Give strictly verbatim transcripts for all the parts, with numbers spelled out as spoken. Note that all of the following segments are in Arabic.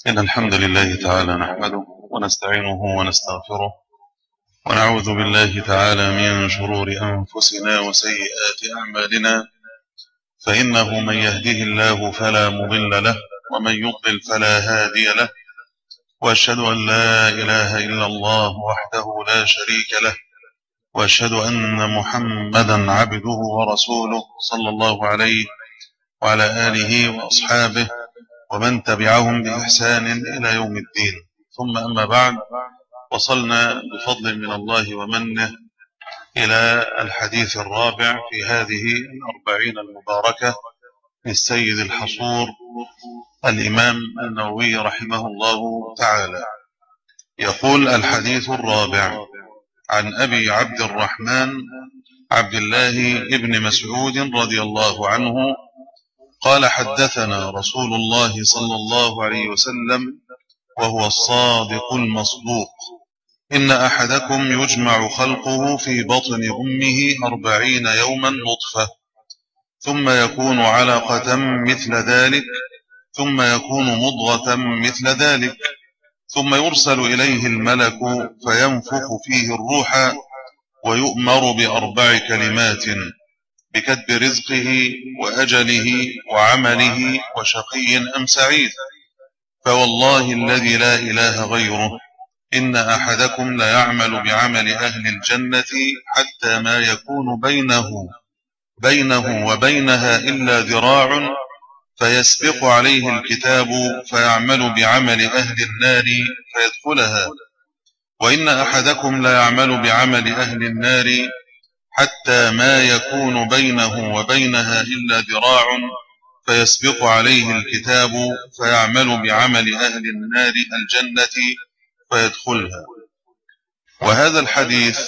إن الحمد لله تعالى نحمده ونستعينه ونستغفره ونعوذ بالله تعالى من شرور أنفسنا وسيئات أعمالنا، فإنه من يهده الله فلا مضل له ومن يضلل فلا هادي له، وأشهد أن لا إله إلا الله وحده لا شريك له، وأشهد أن محمدا عبده ورسوله صلى الله عليه وعلى آله وأصحابه ومن تبعهم بإحسان إلى يوم الدين. ثم أما بعد، وصلنا بفضل من الله ومنه إلى الحديث الرابع في هذه الأربعين المباركة للسيد الحصور الإمام النووي رحمه الله تعالى. يقول: الحديث الرابع عن أبي عبد الرحمن عبد الله ابن مسعود رضي الله عنه قال: حدثنا رسول الله صلى الله عليه وسلم وهو الصادق المصدوق: إن أحدكم يجمع خلقه في بطن أمه أربعين يوما نطفة، ثم يكون علقة مثل ذلك، ثم يكون مضغة مثل ذلك، ثم يرسل إليه الملك فينفخ فيه الروح ويؤمر بأربع كلمات: بكتب رزقه وأجله وعمله وشقي أم سعيد. فوالله الذي لا إله غيره إن أحدكم ليعمل بعمل أهل الجنة حتى ما يكون بينه بينه وبينها إلا ذراع، فيسبق عليه الكتاب فيعمل بعمل أهل النار فيدخلها، وإن أحدكم ليعمل بعمل أهل النار حتى ما يكون بينه وبينها إلا ذراع، فيسبق عليه الكتاب فيعمل بعمل أهل النار الجنة فيدخلها. وهذا الحديث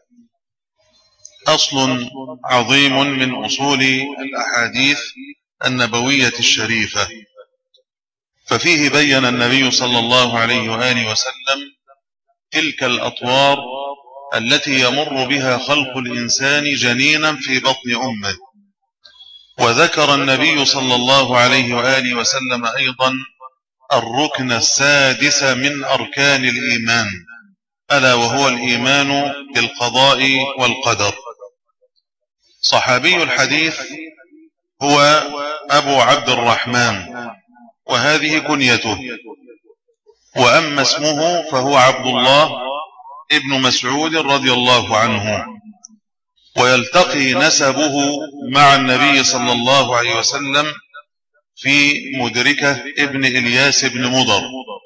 أصل عظيم من أصول الأحاديث النبوية الشريفة، ففيه بين النبي صلى الله عليه وآله وسلم تلك الأطوار التي يمر بها خلق الإنسان جنينا في بطن أمه. وذكر النبي صلى الله عليه وآله وسلم أيضا الركن السادس من أركان الإيمان، ألا وهو الإيمان بالقضاء والقدر. صحابي الحديث هو أبو عبد الرحمن، وهذه كنيته، وأما اسمه فهو عبد الله ابن مسعود رضي الله عنه. ويلتقي نسبه مع النبي صلى الله عليه وسلم في مدركة ابن إلياس بن مضر،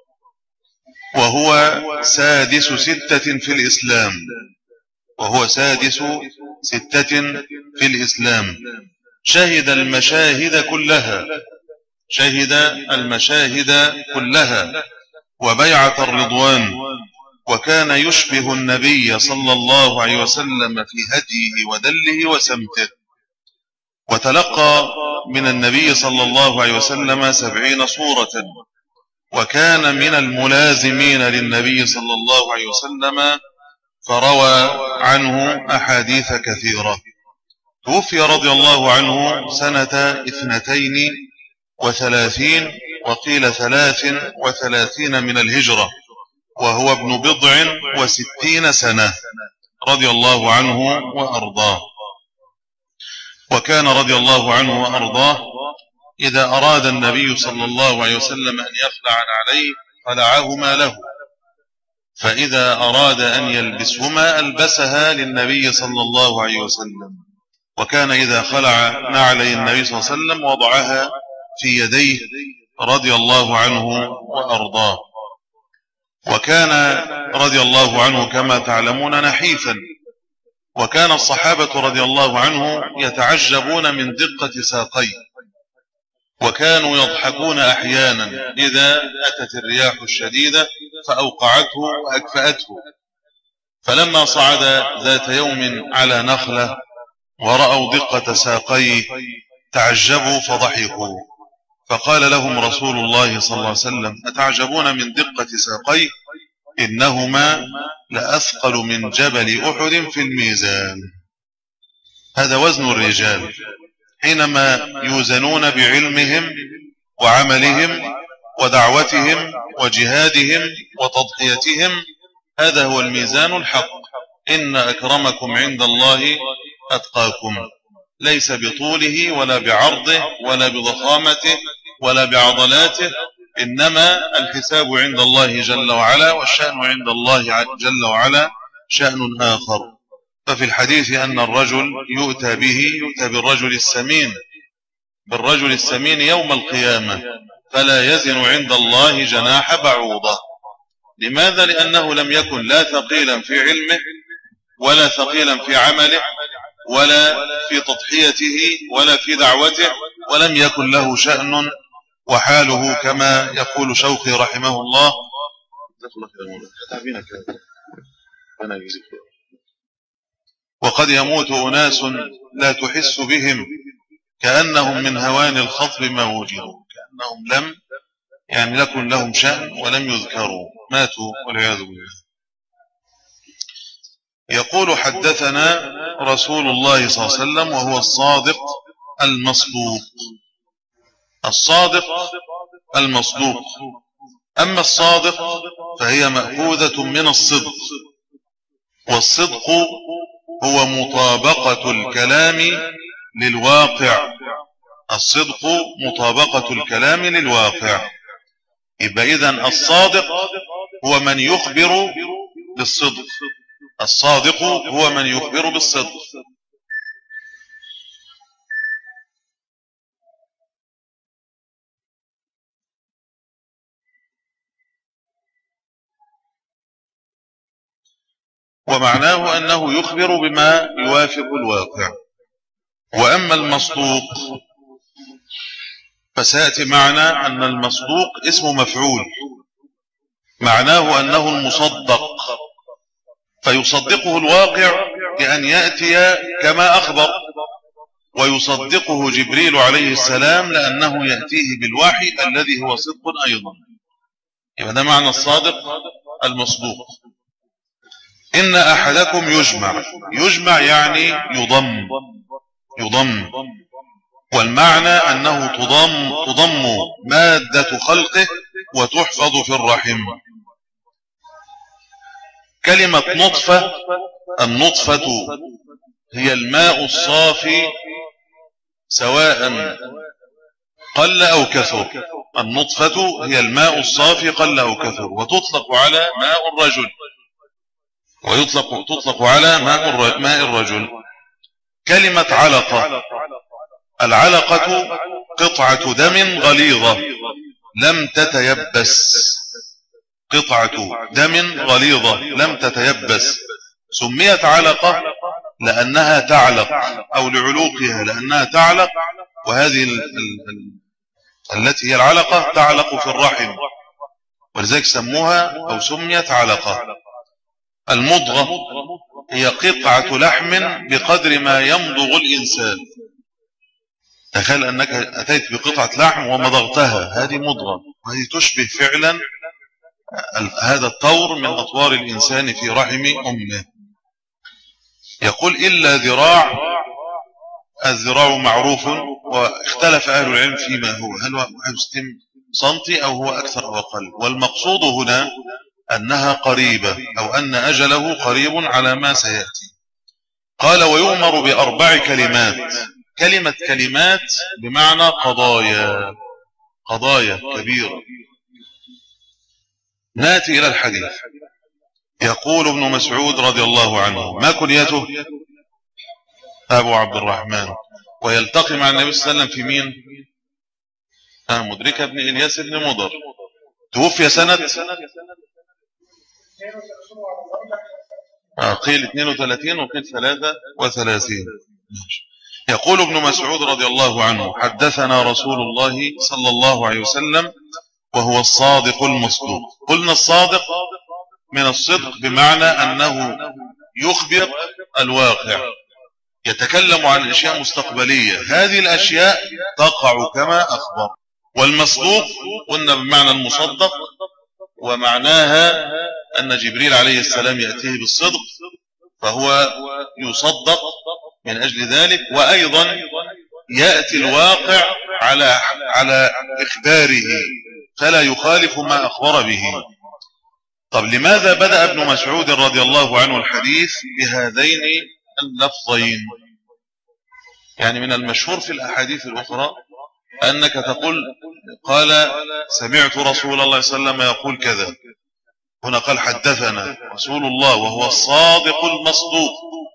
وهو سادس ستة في الإسلام وهو سادس ستة في الإسلام شهد المشاهد كلها شهد المشاهد كلها وبيعة الرضوان، وكان يشبه النبي صلى الله عليه وسلم في هديه ودله وسمته. وتلقى من النبي صلى الله عليه وسلم سبعين صورة، وكان من الملازمين للنبي صلى الله عليه وسلم، فروى عنه أحاديث كثيرة. توفي رضي الله عنه سنة اثنتين وثلاثين وقيل ثلاث وثلاثين من الهجرة، وهو ابن بضع وستين سنة رضي الله عنه وأرضاه. وكان رضي الله عنه وأرضاه إذا أراد النبي صلى الله عليه وسلم أن يخلع عليه خلعهما له، فإذا أراد أن يلبسهما ألبسها للنبي صلى الله عليه وسلم. وكان إذا خلع نعلي النبي صلى الله عليه وسلم وضعها في يديه رضي الله عنه وأرضاه. وكان رضي الله عنه كما تعلمون نحيفا، وكان الصحابة رضي الله عنه يتعجبون من دقة ساقيه، وكانوا يضحكون أحيانا إذا أتت الرياح الشديدة فأوقعته وأكفأته. فلما صعد ذات يوم على نخلة ورأوا دقة ساقيه تعجبوا فضحكوا، فقال لهم رسول الله صلى الله عليه وسلم: أتعجبون من دقة ساقيه؟ إنهما لأثقل من جبل أحد في الميزان. هذا وزن الرجال حينما يوزنون بعلمهم وعملهم ودعوتهم وجهادهم وتضحيتهم، هذا هو الميزان الحق. إن أكرمكم عند الله أتقاكم، ليس بطوله ولا بعرضه ولا بضخامته ولا بعضلاته، إنما الحساب عند الله جل وعلا، والشأن عند الله جل وعلا شأن آخر. ففي الحديث أن الرجل يؤتى به يؤتى بالرجل السمين بالرجل السمين يوم القيامة فلا يزن عند الله جناح بعوضة. لماذا؟ لأنه لم يكن لا ثقيلا في علمه ولا ثقيلا في عمله ولا في تضحيته ولا في دعوته، ولم يكن له شأن وحاله كما يقول شوقي رحمه الله. وقد يموت أناس لا تحس بهم كأنهم من هوان الخطب ما وجدوا، كأنهم لم يعني لكن لهم شأن ولم يذكروا، ماتوا والعياذ بالله. يقول حدثنا رسول الله صلى الله عليه وسلم وهو الصادق المصدوق. الصادق المصدوق. أما الصادق فهي مأخوذة من الصدق، والصدق هو مطابقة الكلام للواقع. الصدق مطابقة الكلام للواقع. يبقى إذن الصادق هو من يخبر بالصدق. الصادق هو من يخبر بالصدق. ومعناه أنه يخبر بما يوافق الواقع. وأما المصدوق فسيأتي معنا أن المصدوق اسم مفعول، معناه أنه المصدق، فيصدقه الواقع بأن يأتي كما أخبر، ويصدقه جبريل عليه السلام لأنه يأتيه بالوحي الذي هو صدق أيضا. يبقى ده معنى الصادق المصدوق. إن أحدكم يجمع. يجمع يعني يضم يضم والمعنى أنه تضم تضم مادة خلقه وتحفظ في الرحم. كلمة نطفة، النطفة هي الماء الصافي سواء قل أو كثر. النطفة هي الماء الصافي قل أو كثر، وتطلق على ماء الرجل، ويطلق تطلق على ماء الرجل. كلمة علقة. العلقة قطعة دم غليظة لم تتيبس. قطعة دم غليظة لم تتيبس سميت علقة لأنها تعلق، أو لعلوقها لأنها تعلق، وهذه ال ال التي هي العلقة تعلق في الرحم، ولذلك سموها أو سميت علقة. المضغة هي قطعة لحم بقدر ما يمضغ الإنسان. تخيل أنك أتيت بقطعة لحم ومضغتها، هذه مضغة، وهذه تشبه فعلا هذا الطور من أطوار الإنسان في رحم أمه. يقول إلا ذراع. الذراع معروف، واختلف أهل العلم فيما هو، هل هو واحد وستين سنتي أو هو أكثر أو أقل. والمقصود هنا أنها قريبة، أو أن أجله قريب على ما سيأتي. قال ويؤمر بأربع كلمات. كلمة كلمات بمعنى قضايا، قضايا كبيرة. ناتي إلى الحديث. يقول ابن مسعود رضي الله عنه، ما كنيته؟ أبو عبد الرحمن. ويلتقي مع النبي صلى الله عليه وسلم في مين؟ آه مدركة بن إلياس بن مضر. توفي سنة آه قيل اثنين وثلاثين وقيل ثلاثة وثلاثين. يقول ابن مسعود رضي الله عنه حدثنا رسول الله صلى الله عليه وسلم وهو الصادق المصدوق. قلنا الصادق من الصدق بمعنى أنه يخبر الواقع، يتكلم عن أشياء مستقبلية، هذه الأشياء تقع كما أخبر. والمصدوق قلنا بمعنى المصدق، ومعناها أن جبريل عليه السلام يأتيه بالصدق فهو يصدق من أجل ذلك، وأيضا يأتي الواقع على على إخباره فلا يخالف ما أخبر به. طب لماذا بدأ ابن مسعود رضي الله عنه الحديث بهذين اللفظين؟ يعني من المشهور في الأحاديث الأخرى أنك تقول قال سمعت رسول الله صلى الله عليه وسلم يقول كذا، هنا قال حدثنا رسول الله وهو الصادق المصدوق.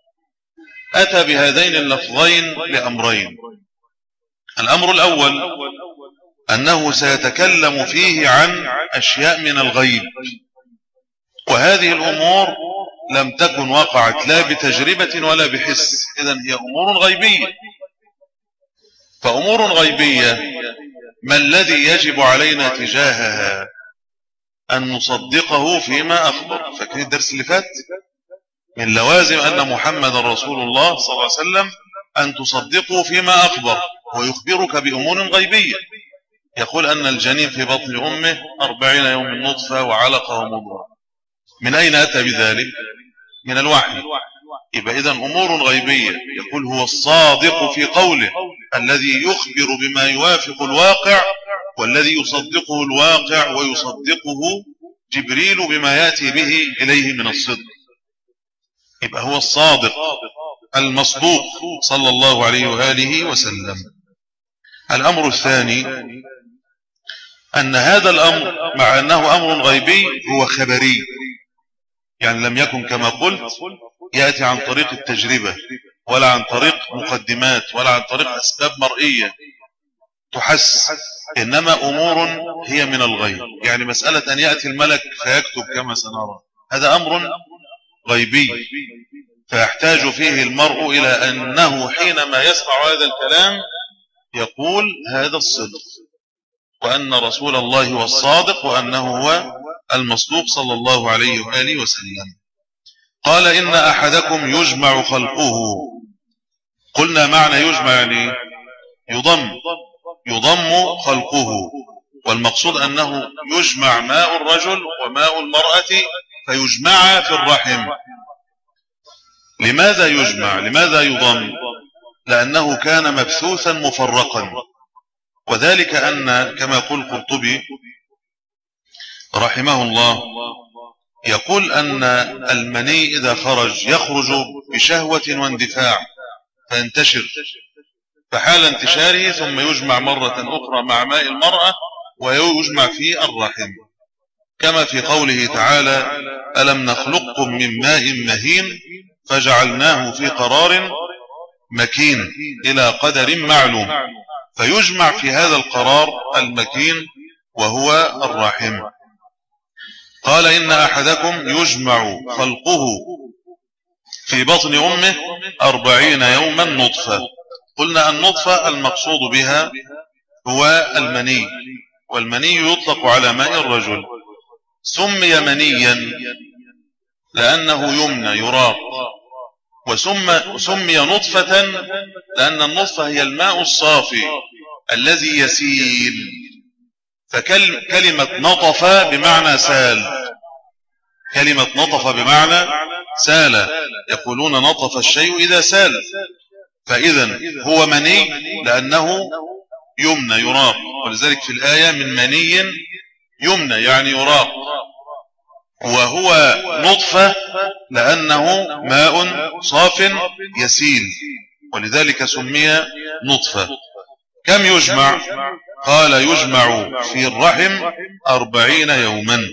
أتى بهذين اللفظين لأمرين. الأمر الأول أنه سيتكلم فيه عن أشياء من الغيب، وهذه الأمور لم تكن وقعت لا بتجربة ولا بحس، إذن هي أمور غيبية. فأمور غيبية ما الذي يجب علينا تجاهها؟ أن نصدقه فيما أخبر. فاكرين الدرس اللي فات؟ من لوازم أن محمد رسول الله صلى الله عليه وسلم أن تصدقه فيما أخبر، ويخبرك بأمور غيبية. يقول أن الجنين في بطن أمه أربعين يوم نطفة وعلقة ومضغة. من أين أتى بذلك؟ من الوحي. يبقى إذن أمور غيبية. يقول هو الصادق في قوله الذي يخبر بما يوافق الواقع، والذي يصدقه الواقع ويصدقه جبريل بما يأتي به إليه من الصدق. يبقى هو الصادق المصدوق صلى الله عليه وآله وسلم. الأمر الثاني أن هذا الأمر مع أنه أمر غيبي هو خبري، يعني لم يكن كما قلت يأتي عن طريق التجربة، ولا عن طريق مقدمات، ولا عن طريق أسباب مرئية تحس، إنما أمور هي من الغيب. يعني مسألة أن يأتي الملك فيكتب كما سنرى، هذا أمر غيبي، فيحتاج فيه المرء إلى أنه حينما يسمع هذا الكلام يقول هذا الصدق، وأن رسول الله هو الصادق، وأنه هو المصدوق صلى الله عليه وآله وسلم. قال إن أحدكم يجمع خلقه. قلنا معنى يجمع يعني يضم يضم خلقه، والمقصود أنه يجمع ماء الرجل وماء المرأة فيجمع في الرحم. لماذا يجمع؟ لماذا يضم؟ لأنه كان مبثوثا مفرقا، وذلك أن كما يقول القرطبي رحمه الله، يقول أن المني إذا خرج يخرج بشهوة واندفاع فينتشر، فحال انتشاره ثم يجمع مرة أخرى مع ماء المرأة ويجمع في الرحم، كما في قوله تعالى ألم نخلقكم من ماء مهين فجعلناه في قرار مكين إلى قدر معلوم، فيجمع في هذا القرار المكين وهو الرحم. قال إن أحدكم يجمع خلقه في بطن أمه أربعين يوما نطفة. قلنا النطفة المقصود بها هو المني، والمني يطلق على ماء الرجل. سمي منيا لأنه يمنى يراق، وسمي نطفة لأن النطفة هي الماء الصافي الذي يسيل. فكلمة نطف بمعنى سال، كلمة نطف بمعنى سال، يقولون نطف الشيء إذا سال. فإذا هو مني لأنه يمنى يراق، ولذلك في الآية من مني يمنى يعني يراق. وهو نطفة لأنه ماء صاف يسيل، ولذلك سمي نطفة. كم يجمع؟ قال يجمع في الرحم أربعين يوما.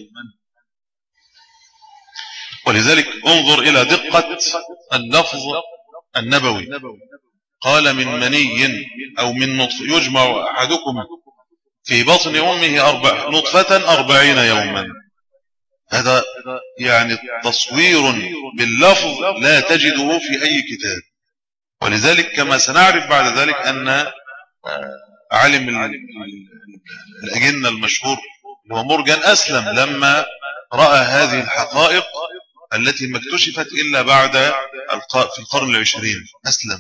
ولذلك انظر إلى دقة اللفظ النبوي، قال من مني أو من نطفة يجمع أحدكم في بطن أمه أربع نطفة أربعين يوما. هذا يعني تصوير باللفظ لا تجده في أي كتاب. ولذلك كما سنعرف بعد ذلك أن عالم الأجنة المشهور هو مورجان أسلم لما رأى هذه الحقائق التي ما اكتشفت إلا بعد في القرن العشرين أسلم.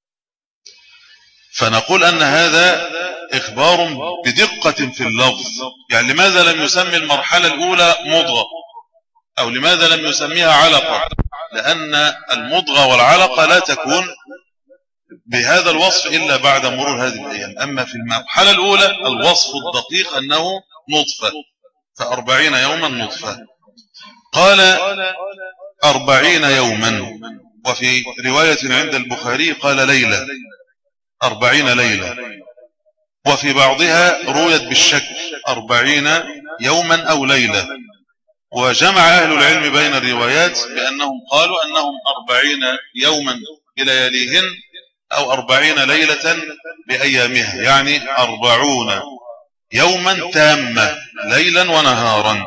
فنقول أن هذا إخبار بدقة في اللفظ. يعني لماذا لم يسمي المرحلة الأولى مضغة، أو لماذا لم يسميها علقة؟ لأن المضغة والعلقة لا تكون بهذا الوصف إلا بعد مرور هذه الأيام. أما في المرحلة الأولى الوصف الدقيق أنه نطفة، فأربعين يوما نطفة. قال أربعين يوما، وفي رواية عند البخاري قال ليلة، أربعين ليلة، وفي بعضها رويت بالشك أربعين يوما أو ليلة. وجمع أهل العلم بين الروايات بأنهم قالوا أنهم أربعين يوما بلياليهن أو أربعين ليلة بأيامها، يعني أربعون يوما تامة ليلا ونهارا.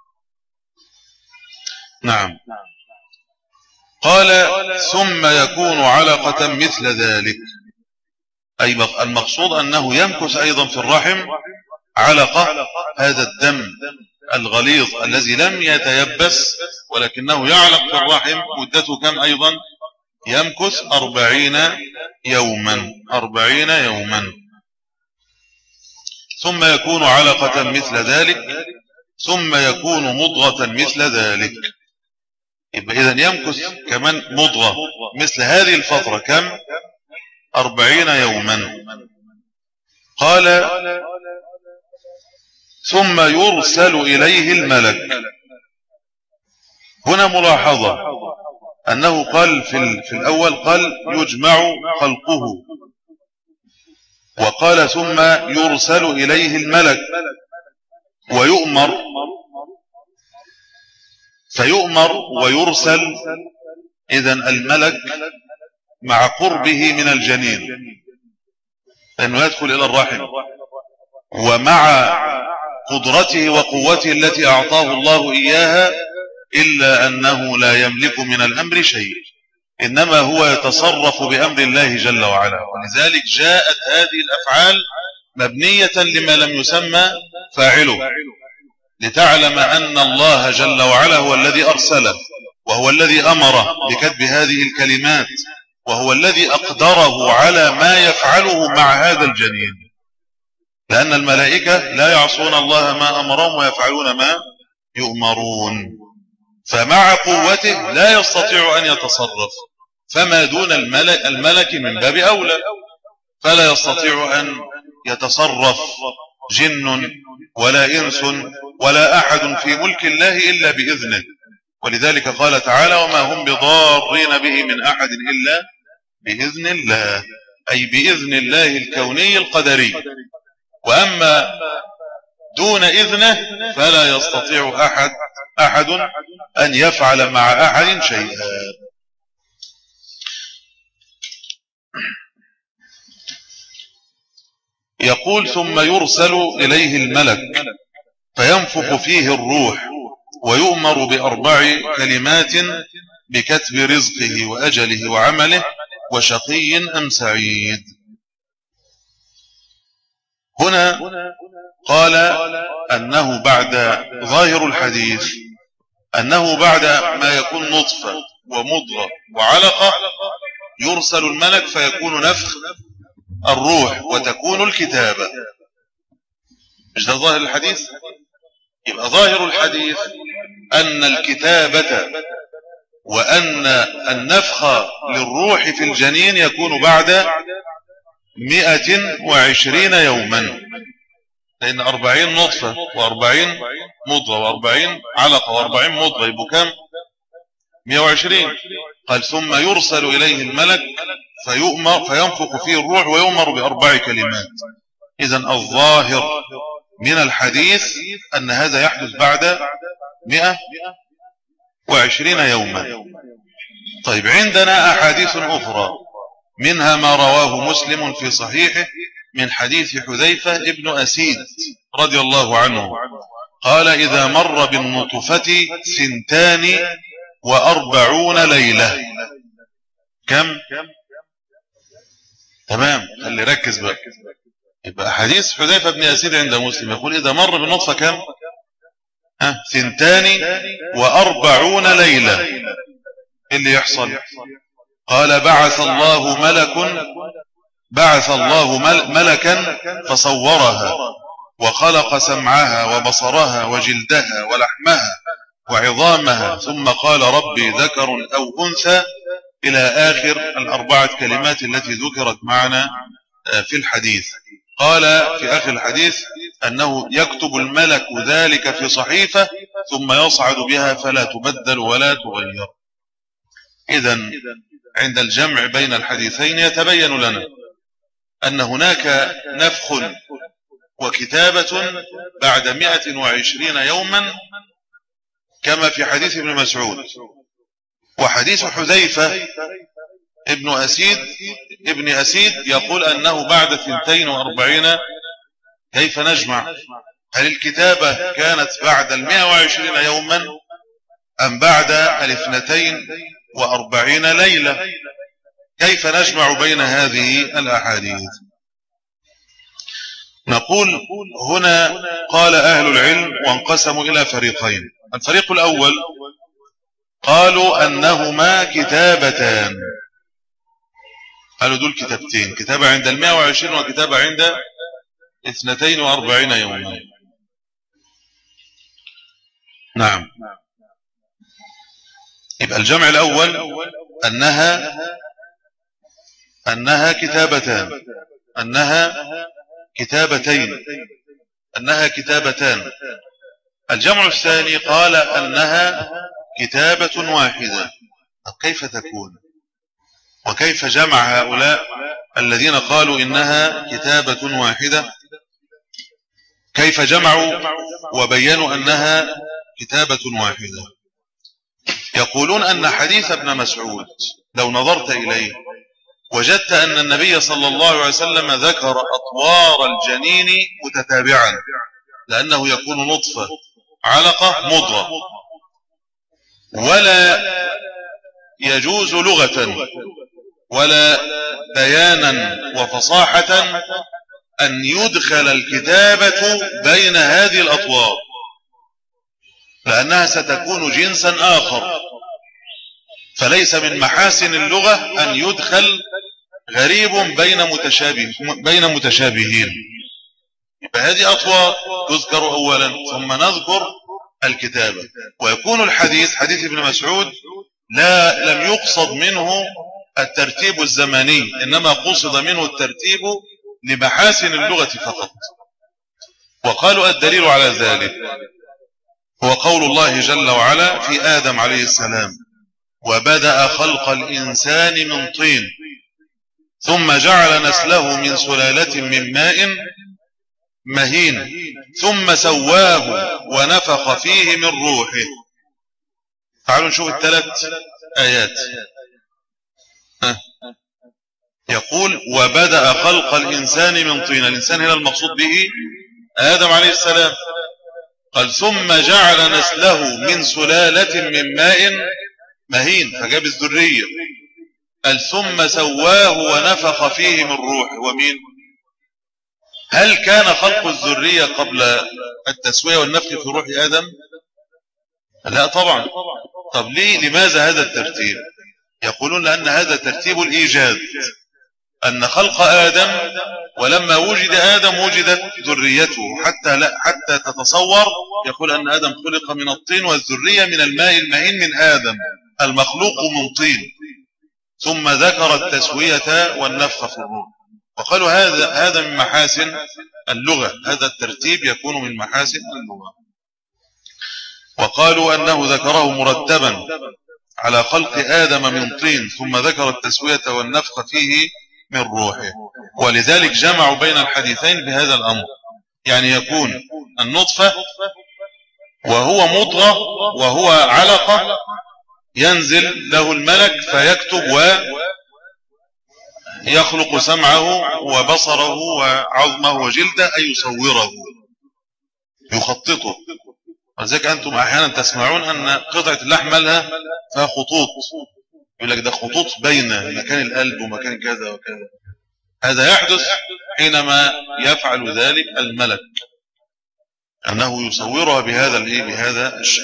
نعم. قال ثم يكون علقة مثل ذلك، أي المقصود أنه يمكث أيضا في الرحم علقة، هذا الدم الغليظ الذي لم يتيبس ولكنه يعلق في الرحم، مدته كم أيضا؟ يمكث أربعين يوما، أربعين يوما. ثم يكون علقة مثل ذلك، ثم يكون مضغة مثل ذلك. يبقى إذن يمكث كمان مضغة مثل هذه الفترة كم؟ أربعين يوما. قال ثم يرسل إليه الملك. هنا ملاحظة أنه قال في, في الأول قال يجمع خلقه، وقال ثم يرسل إليه الملك ويؤمر، فيؤمر ويرسل. إذن الملك مع قربه من الجنين لأنه يدخل إلى الرحم، ومع قدرته وقوته التي أعطاه الله إياها، إلا أنه لا يملك من الأمر شيء، إنما هو يتصرف بأمر الله جل وعلا. ولذلك جاءت هذه الأفعال مبنية لما لم يسمى فاعله، لتعلم أن الله جل وعلا هو الذي أرسله، وهو الذي أمره بكتب هذه الكلمات، وهو الذي أقدره على ما يفعله مع هذا الجنين، لأن الملائكة لا يعصون الله ما أمرهم ويفعلون ما يؤمرون. فمع قوته لا يستطيع أن يتصرف، فما دون الملك, الملك من باب أولى، فلا يستطيع أن يتصرف جن ولا إنس ولا أحد في ملك الله إلا بإذنه. ولذلك قال تعالى وما هم بضارين به من أحد إلا بإذن الله، أي بإذن الله الكوني القدري. وأما دون إذنه فلا يستطيع أحد أحد أن يفعل مع أحد شيئا. يقول ثم يرسل إليه الملك فينفخ فيه الروح ويؤمر بأربع كلمات بكتب رزقه وأجله وعمله وشقي أم سعيد. هنا قال أنه بعد ظاهر الحديث أنه بعد ما يكون نطفة ومضغة وعلقة يرسل الملك فيكون نفخ الروح وتكون الكتابة. مش ده ظاهر الحديث؟ يبقى ظاهر الحديث أن الكتابة وأن النفخ للروح في الجنين يكون بعد مئة وعشرين يوما، لأن أربعين نطفة وأربعين مضغة وأربعين علقة وأربعين مضغة يبقى كم؟ مئة وعشرين. قال ثم يرسل إليه الملك فيؤمر فينفخ فيه الروح ويؤمر بأربع كلمات. إذن الظاهر من الحديث أن هذا يحدث بعد مئة وعشرين يوما. طيب عندنا أحاديث أخرى، منها ما رواه مسلم في صحيحه من حديث حذيفة ابن أسيد رضي الله عنه قال إذا مر بالنطفة سنتان وأربعون ليلة. كم؟ تمام، خلي ركز بقى. يبقى حديث حذيفة ابن أسيد عند مسلم يقول إذا مر بالنطفة كم؟ ها سنتان وأربعون ليلة. اللي يحصل قال بعث الله ملك بعث الله ملكا فصورها وخلق سمعها وبصرها وجلدها ولحمها وعظامها ثم قال ربي ذكر أو أنثى إلى آخر الأربعة كلمات التي ذكرت معنا في الحديث. قال في آخر الحديث أنه يكتب الملك ذلك في صحيفة ثم يصعد بها فلا تبدل ولا تغير. إذن عند الجمع بين الحديثين يتبين لنا أن هناك نفخ وكتابة بعد مئة وعشرين يوما كما في حديث ابن مسعود. وحديث حذيفة ابن أسيد ابن أسيد يقول أنه بعد اثنتين وأربعين. كيف نجمع؟ هل الكتابة كانت بعد المئة وعشرين يوما أم بعد الاثنتين وأربعين ليلة؟ كيف نجمع بين هذه الأحاديث؟ نقول هنا قال أهل العلم وانقسموا إلى فريقين. الفريق الأول قالوا أنهما كتابتان، قالوا دول كتابتين، كتابة عند المئة وعشرين وكتابة عند اثنتين وأربعين يوما. نعم، يبقى الجمع الأول أنها أنها كتابتان، أنها كتابتين، أنها كتابتان. الجمع الثاني قال أنها كتابة واحدة. كيف تكون؟ وكيف جمع هؤلاء الذين قالوا إنها كتابة واحدة؟ كيف جمعوا وبينوا أنها كتابة واحدة؟ يقولون أن حديث ابن مسعود لو نظرت إليه وجدت أن النبي صلى الله عليه وسلم ذكر أطوار الجنين متتابعا، لأنه يكون نطفة علقة مضغة، ولا يجوز لغة ولا بيانا وفصاحة أن يدخل الكتابة بين هذه الأطوار، لأنها ستكون جنسا آخر، فليس من محاسن اللغة أن يدخل غريب بين متشابه بين متشابهين. فهذه أطوار تذكر أولا ثم نذكر الكتابة، ويكون الحديث حديث ابن مسعود لا لم يقصد منه الترتيب الزمني، إنما قصد منه الترتيب لمحاسن اللغة فقط. وقالوا الدليل على ذلك هو قول الله جل وعلا في آدم عليه السلام: وبدأ خلق الإنسان من طين ثم جعل نسله من سلالة من ماء مهين ثم سواه ونفخ فيه من روحه. تعالوا نشوف الثلاث آيات. ها. يقول وبدأ خلق الإنسان من طين، الإنسان هنا المقصود به آدم عليه السلام. قال ثم جعل نسله من سلالة من ماء مهين، فجاب الذرية. قال ثم سواه ونفخ فيه من روحه. ومين؟ هل كان خلق الذرية قبل التسوية والنفخ في روح آدم؟ لا طبعا. طب ليه؟ لماذا هذا الترتيب؟ يقولون لأن هذا ترتيب الإيجاد، أن خلق آدم ولما وجد آدم وجدت ذريته، حتى لا حتى تتصور. يقول أن آدم خلق من الطين والذرية من الماء المهين من آدم المخلوق من طين، ثم ذكر التسوية والنفخ في الروح. وقالوا هذا هذا من محاسن اللغة، هذا الترتيب يكون من محاسن اللغة. وقالوا أنه ذكره مرتبا على خلق آدم من طين ثم ذكر التسوية والنفخ فيه من روحه، ولذلك جمعوا بين الحديثين بهذا الأمر. يعني يكون النطفة وهو مضغة وهو علقة، ينزل له الملك فيكتب ويخلق سمعه وبصره وعظمه وجلده، أي يصوره يخططه. ولذلك أنتم أحيانا تسمعون أن قطعة اللحم لها فيها خطوط، يقول لك ده خطوط بين مكان القلب ومكان كذا وكذا. هذا يحدث حينما يفعل ذلك الملك، أنه يصورها بهذا الإيه بهذا الشكل.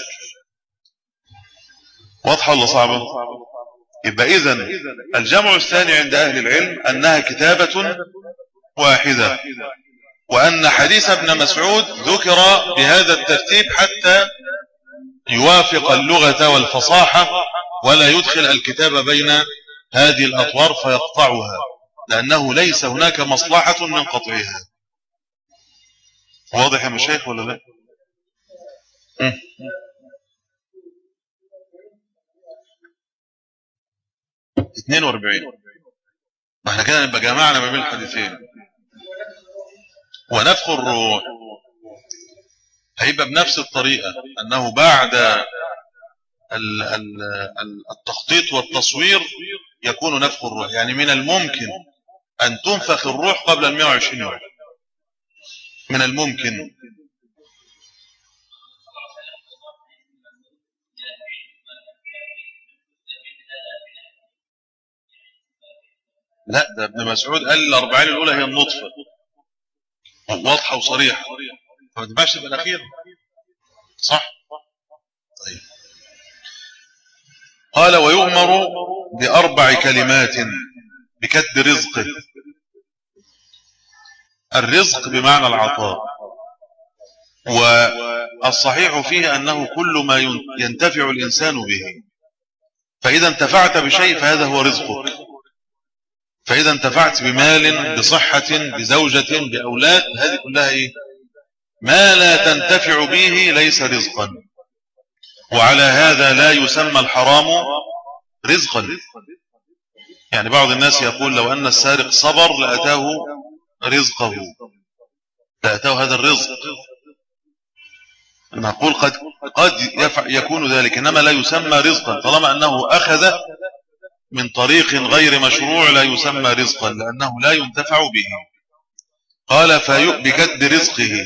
واضحة ولا صعبة؟ يبقى إذن الجمع الثاني عند أهل العلم أنها كتابة واحدة، وأن حديث ابن مسعود ذكر بهذا الترتيب حتى يوافق اللغة والفصاحة ولا يدخل الكتابة بين هذه الأطوار فيقطعها، لأنه ليس هناك مصلحة من قطعها. واضح يا مشايخ ولا لا؟ اثنين وأربعين. ما احنا كده نبقى جمعنا ما بين الحديثين. ونفخ الروح هيبقى بنفس الطريقة، أنه بعد التخطيط والتصوير يكون نفخ الروح. يعني من الممكن أن تنفخ الروح قبل المئة وعشرين يوم، من الممكن. لا، ده ابن مسعود قال الأربعين الأولى هي النطفة، واضحة وصريحة، فما تبقاش تبقى الأخير، صح؟ طيب. قال ويؤمر بأربع كلمات بكد رزقه. الرزق بمعنى العطاء، والصحيح فيه أنه كل ما ينتفع الإنسان به، فإذا انتفعت بشيء فهذا هو رزقك. فإذا انتفعت بمال، بصحة، بزوجة، بأولاد، هذه كلها إيه؟ ما لا تنتفع به ليس رزقا. وعلى هذا لا يسمى الحرام رزقا. يعني بعض الناس يقول لو أن السارق صبر لأتاه رزقه، لأتاه هذا الرزق. نقول قد قد يكون ذلك، إنما لا يسمى رزقا طالما أنه أخذ من طريق غير مشروع، لا يسمى رزقا لأنه لا ينتفع به. قال بكد رزقه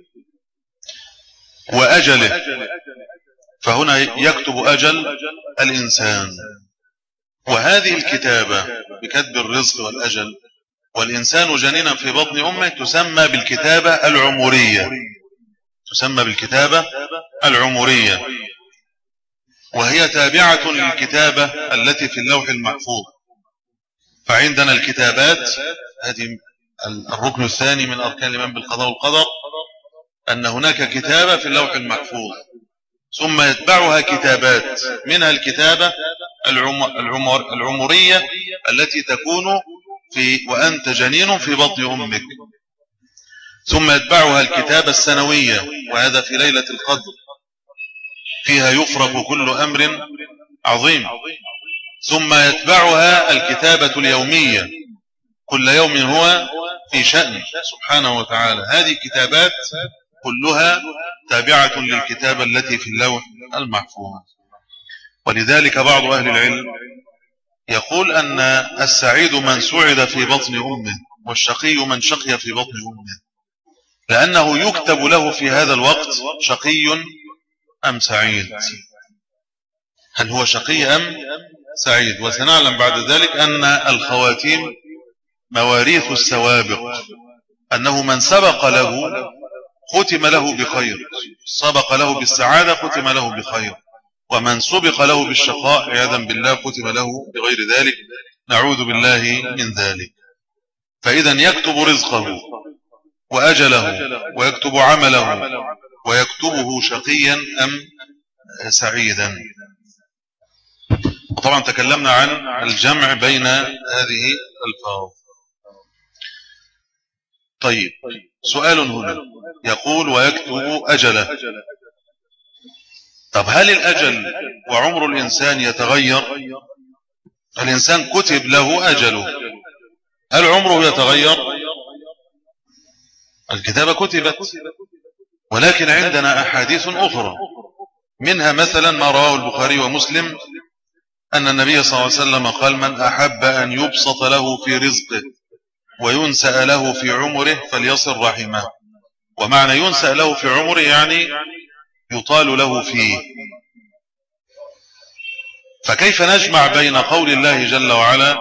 وأجله، فهنا يكتب أجل الإنسان. وهذه الكتابة بكتب الرزق والأجل والإنسان جنينا في بطن أمه تسمى بالكتابة العمرية، تسمى بالكتابة العمرية، وهي تابعة للكتابة التي في اللوح المحفوظ. فعندنا الكتابات، هذه الركن الثاني من أركان الإيمان بالقضاء والقدر، أن هناك كتابة في اللوح المحفوظ، ثم يتبعها كتابات، منها الكتابة العمر العمرية التي تكون في وأنت جنين في بطن أمك، ثم يتبعها الكتابة السنوية، وهذا في ليلة القدر، فيها يفرق كل أمر عظيم. ثم يتبعها الكتابة اليومية، كل يوم هو في شأن سبحانه وتعالى. هذه كتابات كلها تابعة للكتابة التي في اللوح المحفوظ. ولذلك بعض أهل العلم يقول أن السعيد من سعد في بطن أمه، والشقي من شقي في بطن أمه، لأنه يكتب له في هذا الوقت شقي أم سعيد، هل هو شقي أم سعيد. وسنعلم بعد ذلك أن الخواتيم مواريث السوابق، أنه من سبق له ختم له بخير، سبق له بالسعادة ختم له بخير، ومن سبق له بالشقاء عياذا بالله ختم له بغير ذلك، نعوذ بالله من ذلك. فإذا يكتب رزقه وأجله، ويكتب عمله، ويكتبه شقيا أم سعيدا. وطبعا تكلمنا عن الجمع بين هذه الألفاظ. طيب، سؤال هنا يقول ويكتب أجله. طب هل الأجل وعمر الإنسان يتغير؟ الإنسان كتب له أجله، هل عمره يتغير؟ الكتابة كتبت، ولكن عندنا أحاديث أخرى، منها مثلا ما رواه البخاري ومسلم أن النبي صلى الله عليه وسلم قال من أحب أن يبسط له في رزقه وينسأ له في عمره فليصل رحمه. ومعنى ينسأ له في عمره يعني يطال له فيه. فكيف نجمع بين قول الله جل وعلا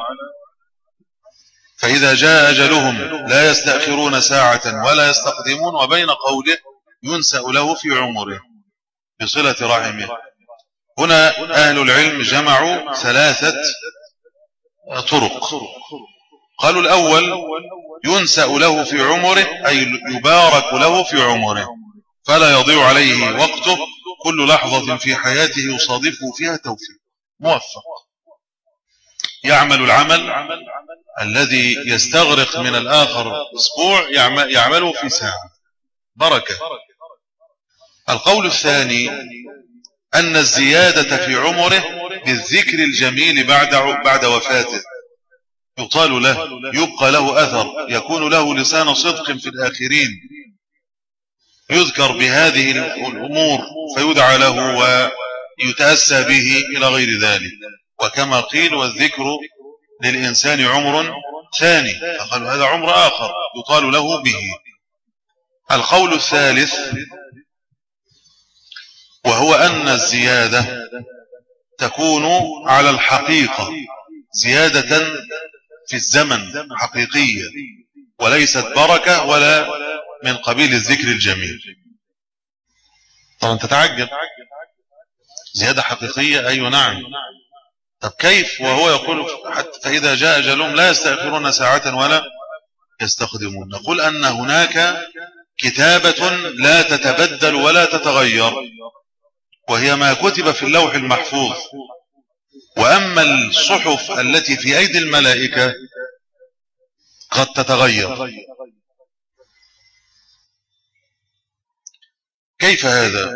فإذا جاء أجلهم لا يستأخرون ساعة ولا يستقدمون، وبين قوله ينسأ له في عمره بصلة رحمه؟ هنا أهل العلم جمعوا ثلاثة طرق. قالوا الأول ينسأ له في عمره، أي يبارك له في عمره فلا يضيع عليه وقته، كل لحظة في حياته يصادفه فيها توفيق، موفق، يعمل العمل الذي يستغرق من الآخر أسبوع يعمله في ساعة. بركة. القول الثاني أن الزيادة في عمره بالذكر الجميل بعد بعد وفاته، يطال له، يبقى له أثر، يكون له لسان صدق في الآخرين، يذكر بهذه الأمور فيدعى له ويتأسى به إلى غير ذلك. وكما قيل والذكر للإنسان عمر ثاني، فقالوا هذا عمر آخر يطال له به. القول الثالث وهو أن الزيادة تكون على الحقيقة، زيادة في الزمن حقيقية، وليست بركة ولا من قبيل الذكر الجميل. طبعا تتعجب، زيادة حقيقية؟ أيوة نعم. طب كيف وهو يقول حتى فإذا جاء أجلهم لا يستأخرون ساعة ولا يستقدمون؟ نقول أن هناك كتابة لا تتبدل ولا تتغير، وهي ما كتب في اللوح المحفوظ. وأما الصحف التي في أيدي الملائكة قد تتغير. كيف هذا؟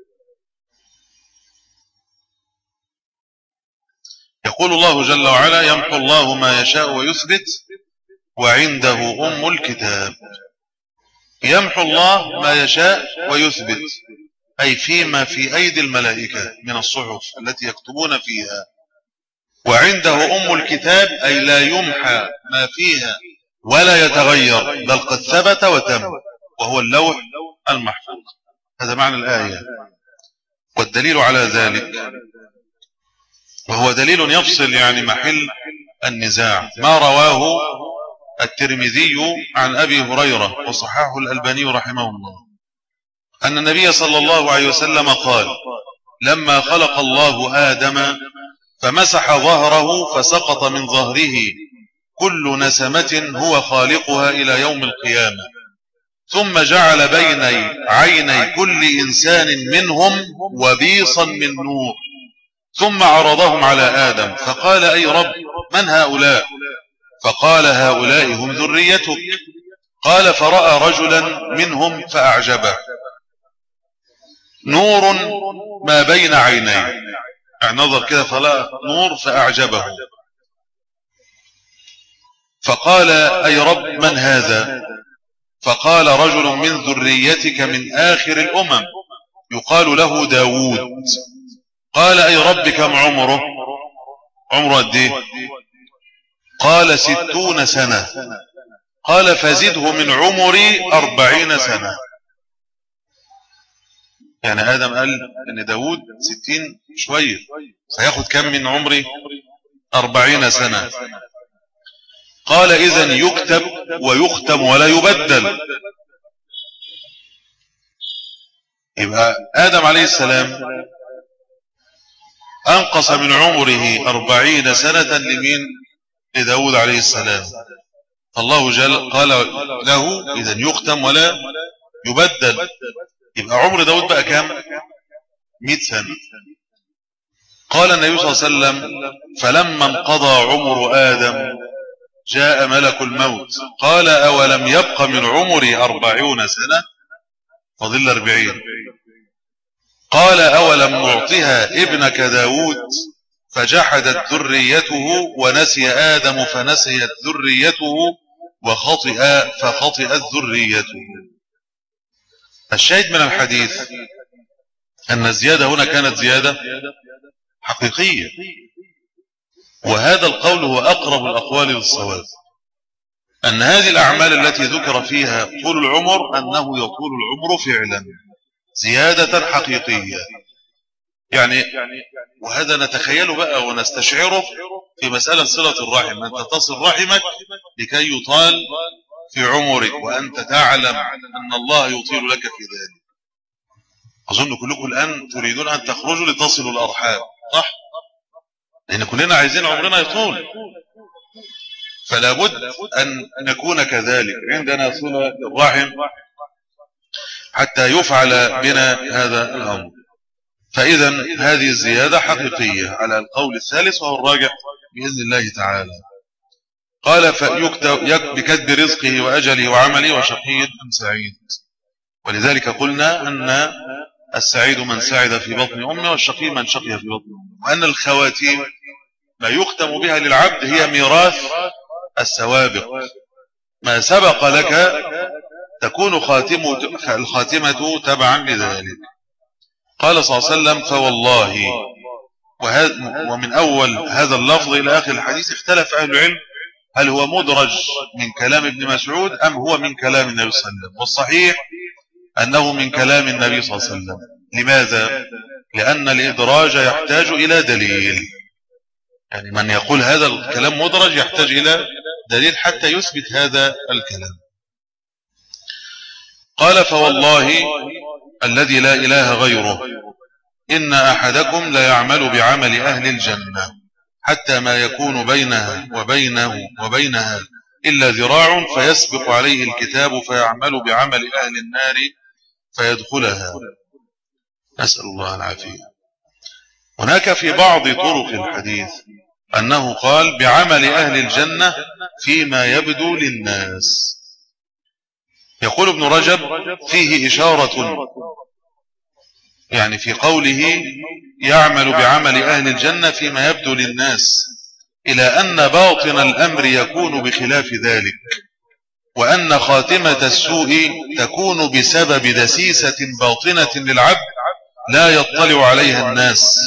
يقول الله جل وعلا يمحو الله ما يشاء ويثبت وعنده أم الكتاب. يمحو الله ما يشاء ويثبت، أي فيما في أيدي الملائكة من الصحف التي يكتبون فيها. وعنده أم الكتاب أي لا يمحى ما فيها ولا يتغير، بل قد ثبت وتم، وهو اللوح المحفوظ. هذا معنى الآية. والدليل على ذلك، وهو دليل يفصل يعني محل النزاع، ما رواه الترمذي عن أبي هريرة وصححه الألباني رحمه الله، أن النبي صلى الله عليه وسلم قال لما خلق الله آدم فمسح ظهره فسقط من ظهره كل نسمة هو خالقها إلى يوم القيامة، ثم جعل بين عيني كل إنسان منهم وبيصا من نور، ثم عرضهم على آدم فقال أي رب من هؤلاء؟ فقال هؤلاء هم ذريتك. قال فرأى رجلا منهم فأعجبه، نور ما بين عينيه، نظر كده فلا نور فأعجبه، فقال أي رب من هذا؟ فقال رجل من ذريتك من آخر الأمم يقال له داود. قال أي رب كم عمره؟ عمره قد ايه؟ قال ستون سنة. قال فزده من عمري أربعين سنة. يعني آدم قال ان داود ستين شوية، فياخد كم من عمري؟ أربعين سنة. قال إذن يكتب ويختم ولا يبدل. يبقى آدم عليه السلام أنقص من عمره أربعين سنة لمين؟ لداود عليه السلام. فالله جل قال له إذن يختم ولا يبدل. يبقى عمر داود بقى كام؟ مئة سنة. قال النبي صلى الله عليه وسلم فلما انقضى عمر آدم جاء ملك الموت قال أولم يبق من عمري أربعون سنة؟ فضل أربعين. قال أولم نعطها ابنك داود فجحدت ذريته ونسي آدم فنسيت ذريته وخطئ فخطئت ذريته. الشاهد من الحديث أن الزيادة هنا كانت زيادة حقيقية، وهذا القول هو أقرب الأقوال للصواب، أن هذه الأعمال التي ذكر فيها طول العمر أنه يطول العمر فعلا زيادة حقيقية. يعني وهذا نتخيله بقى ونستشعره في مسألة صلة الرحم، أنت تصل رحمك لكي يطال في عمرك، وأنت تعلم أن الله يطيل لك في ذلك. أظن كلكم الآن تريدون أن تخرجوا لتصلوا الأرحام، صح؟ لأن كلنا عايزين عمرنا يطول، فلا بد أن نكون كذلك عندنا صلة الرحم حتى يفعل بنا هذا الأمر. فإذا هذه الزيادة حقيقية على القول الثالث وهو الراجح بإذن الله تعالى. قال فيكتب بكتب رزقه وأجله وعمله وشقي أم سعيد. ولذلك قلنا أن السعيد من سعد في بطن أمه والشقي من شقي في بطن أمه، وأن الخواتيم ما يختم بها للعبد هي ميراث السوابق، ما سبق لك تكون خاتمة الخاتمة تبعا لذلك. قال صلى الله عليه وسلم فوالله، ومن أول هذا اللفظ إلى آخر الحديث اختلف أهل العلم هل هو مدرج من كلام ابن مسعود أم هو من كلام النبي صلى الله عليه وسلم، والصحيح أنه من كلام النبي صلى الله عليه وسلم. لماذا؟ لأن الإدراج يحتاج إلى دليل، يعني من يقول هذا الكلام مدرج يحتاج إلى دليل حتى يثبت هذا الكلام. قال فوالله الذي لا إله غيره إن أحدكم لا يعمل بعمل أهل الجنة حتى ما يكون بينها وبينه وبينها إلا ذراع فيسبق عليه الكتاب فيعمل بعمل أهل النار فيدخلها. نسأل الله العافية. هناك في بعض طرق الحديث أنه قال بعمل أهل الجنة فيما يبدو للناس. يقول ابن رجب فيه إشارة، يعني في قوله يعمل بعمل أهل الجنة فيما يبدو للناس، إلى أن باطن الأمر يكون بخلاف ذلك، وأن خاتمة السوء تكون بسبب دسيسة باطنة للعبد لا يطلع عليها الناس.